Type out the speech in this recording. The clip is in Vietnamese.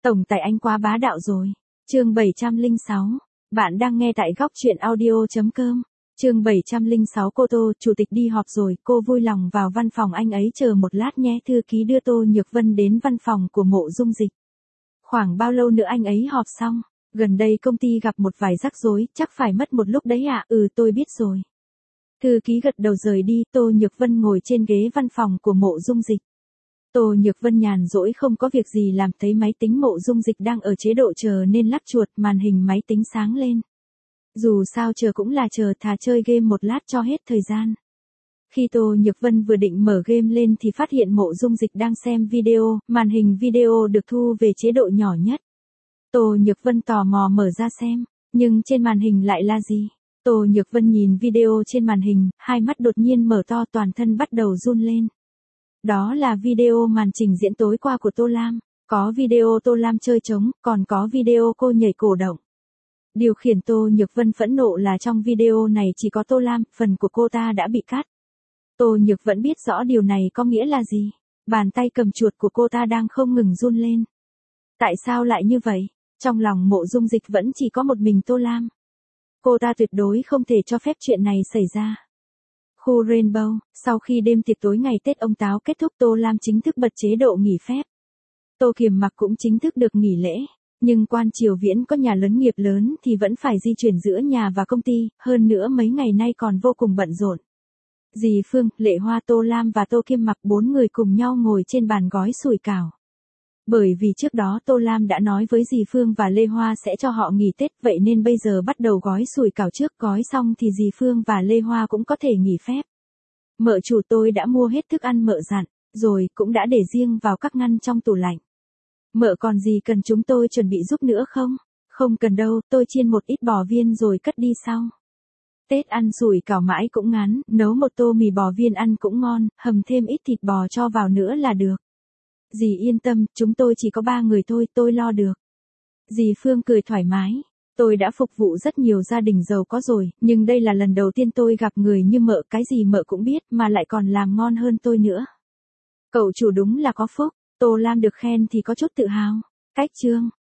Tổng tài anh quá bá đạo rồi. Chương 706. Bạn đang nghe tại góc truyện audio.com. Chương 706. Cô Tô, chủ tịch đi họp rồi, cô vui lòng vào văn phòng anh ấy chờ một lát nhé. Thư ký đưa Tô Nhược Vân đến văn phòng của Mộ Dung Dịch. Khoảng bao lâu nữa anh ấy họp xong? Gần đây công ty gặp một vài rắc rối, chắc phải mất một lúc đấy ạ. Tôi biết rồi. Thư ký gật đầu rời đi. Tô Nhược Vân ngồi trên ghế văn phòng của Mộ Dung Dịch. Tô Nhược Vân nhàn rỗi không có việc gì làm, thấy máy tính Mộ Dung Dịch đang ở chế độ chờ nên lắc chuột, màn hình máy tính sáng lên. Dù sao chờ cũng là chờ, thà chơi game một lát cho hết thời gian. Khi Tô Nhược Vân vừa định mở game lên thì phát hiện Mộ Dung Dịch đang xem video, màn hình video được thu về chế độ nhỏ nhất. Tô Nhược Vân tò mò mở ra xem, nhưng trên màn hình lại là gì? Tô Nhược Vân nhìn video trên màn hình, hai mắt đột nhiên mở to, toàn thân bắt đầu run lên. Đó là video màn trình diễn tối qua của Tô Lam, có video Tô Lam chơi trống, còn có video cô nhảy cổ động. Điều khiển Tô Nhược Vân phẫn nộ là trong video này chỉ có Tô Lam, phần của cô ta đã bị cắt. Tô Nhược Vân biết rõ điều này có nghĩa là gì, bàn tay cầm chuột của cô ta đang không ngừng run lên. Tại sao lại như vậy? Trong lòng Mộ Dung Dịch vẫn chỉ có một mình Tô Lam. Cô ta tuyệt đối không thể cho phép chuyện này xảy ra. Khu Rainbow, sau khi đêm tiệc tối ngày Tết ông Táo kết thúc, Tô Lam chính thức bật chế độ nghỉ phép. Tô Kiềm Mặc cũng chính thức được nghỉ lễ, nhưng Quan Triều Viễn có nhà lớn nghiệp lớn thì vẫn phải di chuyển giữa nhà và công ty, hơn nữa mấy ngày nay còn vô cùng bận rộn. Dì Phương, Lệ Hoa, Tô Lam và Tô Kiềm Mặc bốn người cùng nhau ngồi trên bàn gói sủi cảo. Bởi vì trước đó Tô Lam đã nói với dì Phương và Lê Hoa sẽ cho họ nghỉ Tết, vậy nên bây giờ bắt đầu gói sủi cảo trước, gói xong thì dì Phương và Lê Hoa cũng có thể nghỉ phép. Mợ chủ, tôi đã mua hết thức ăn mợ dặn, rồi cũng đã để riêng vào các ngăn trong tủ lạnh. Mợ còn gì cần chúng tôi chuẩn bị giúp nữa không? Không cần đâu, tôi chiên một ít bò viên rồi cất đi sau. Tết ăn sủi cảo mãi cũng ngán, nấu một tô mì bò viên ăn cũng ngon, hầm thêm ít thịt bò cho vào nữa là được. Dì yên tâm, chúng tôi chỉ có 3 người thôi, tôi lo được. Dì Phương cười thoải mái. Tôi đã phục vụ rất nhiều gia đình giàu có rồi, nhưng đây là lần đầu tiên tôi gặp người như mợ, cái gì mợ cũng biết mà lại còn làm ngon hơn tôi nữa. Cậu chủ đúng là có phúc. Tô Lam được khen thì có chút tự hào. Cách chương.